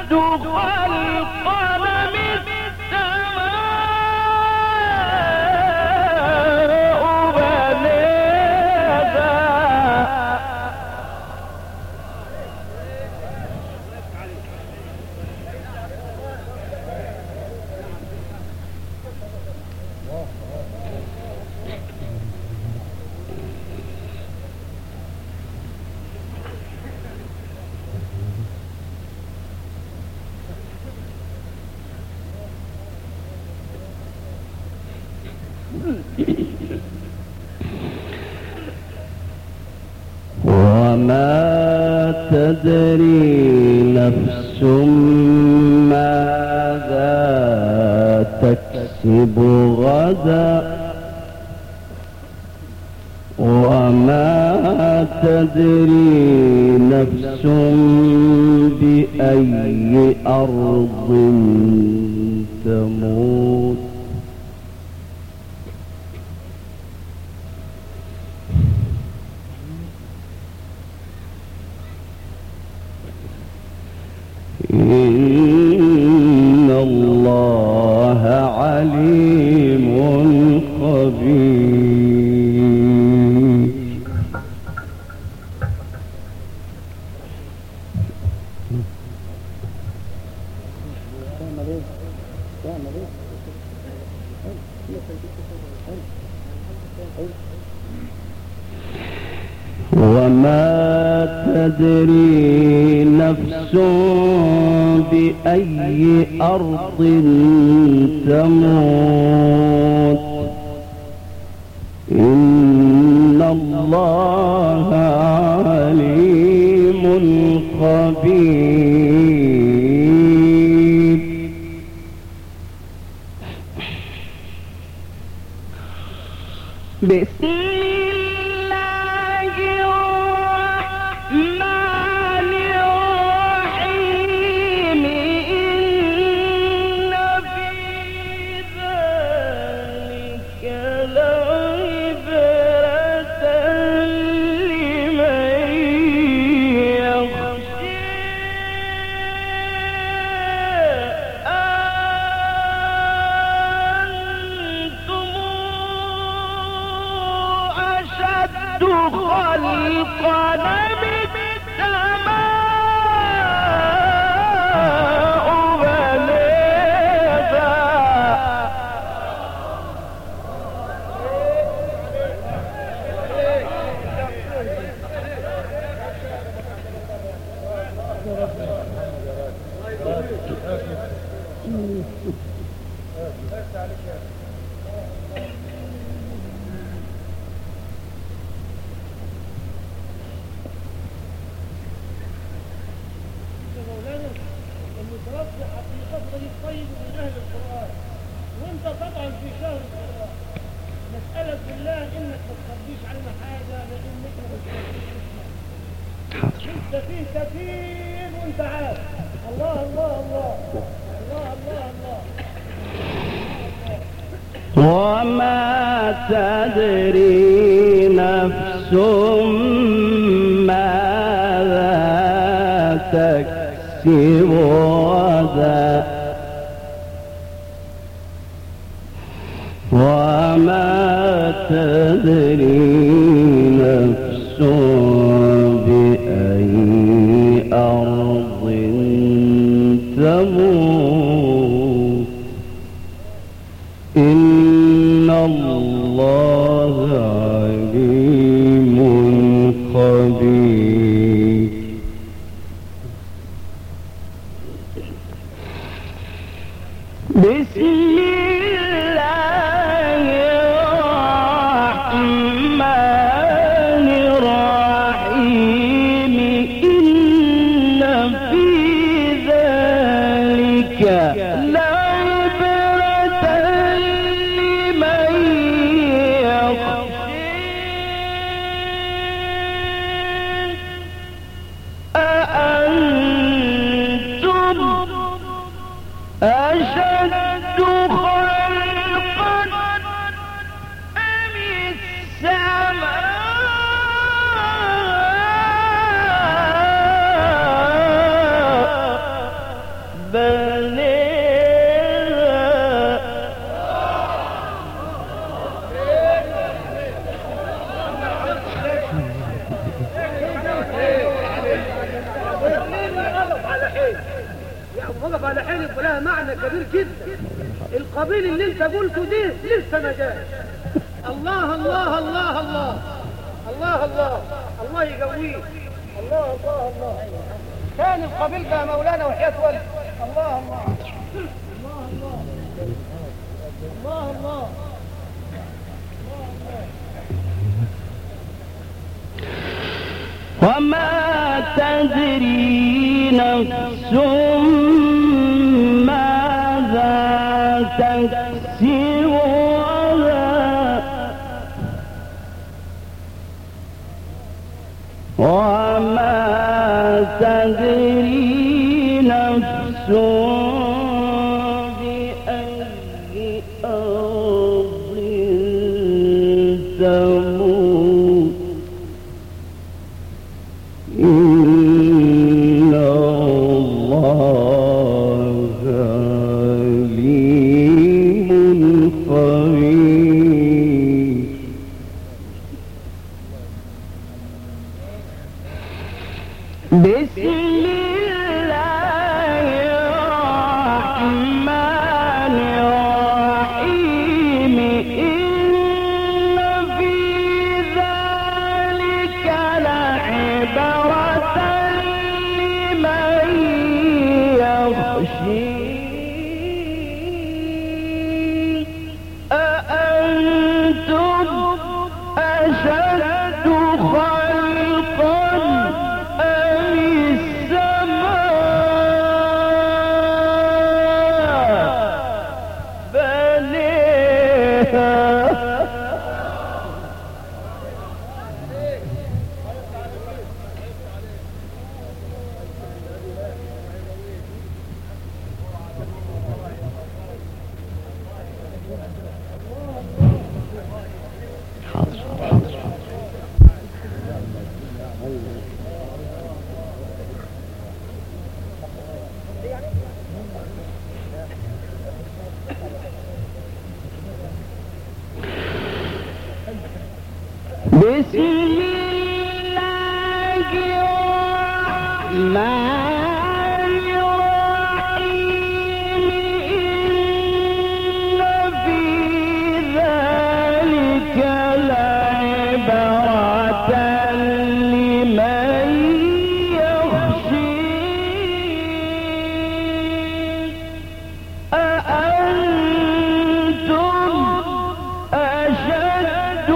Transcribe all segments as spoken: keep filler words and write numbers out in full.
وما تدري نفس ماذا تكسب غدا وما تدري نفس بأي أرض تموت إن الله عليم خبير. وما تدري نفس بأي أرض تموت إن الله عليم خبير. بسم وما تدري نفس ماذا تكسب غدا وما تدري نفس بأي أرض تموت إن الله عليم خبير. بسم الله الرحمن الرحيم إن في ذلك أشد خلقا أم السماء وقف على حلف ولها معنى كبير جدا. القبيل اللي انت قلته دي لسه ما جاش. الله الله الله الله الله الله الله يقويه. الله الله الله كان القبيل ده مولانا وحياة والد. الله الله الله الله الله الله وما تدري نفس ماذا تكسب غدا وما تدري نفس بأي أرض تموت إن الله عليم خبير. بسم الله الرحمن الرحيم. إن في ذلك لعبرة لمن يخشى. أأنتم أشد خلقا أم السماء بنيها بسم الله الرحمن الرحيم. إن في ذلك لعبرة لمن يخشى. أأنتم أشد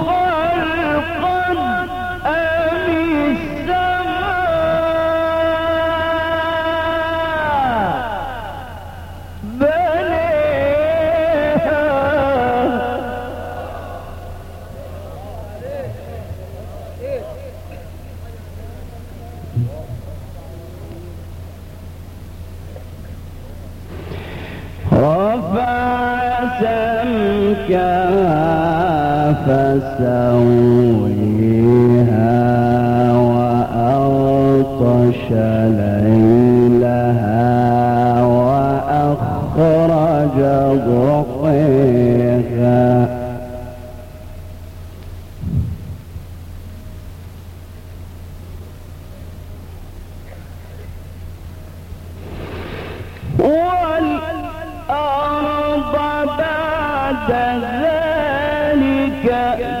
رفع سمكها فسويها وأغطش ليلها وأخرج ضحيها. والأرض بعد ذلك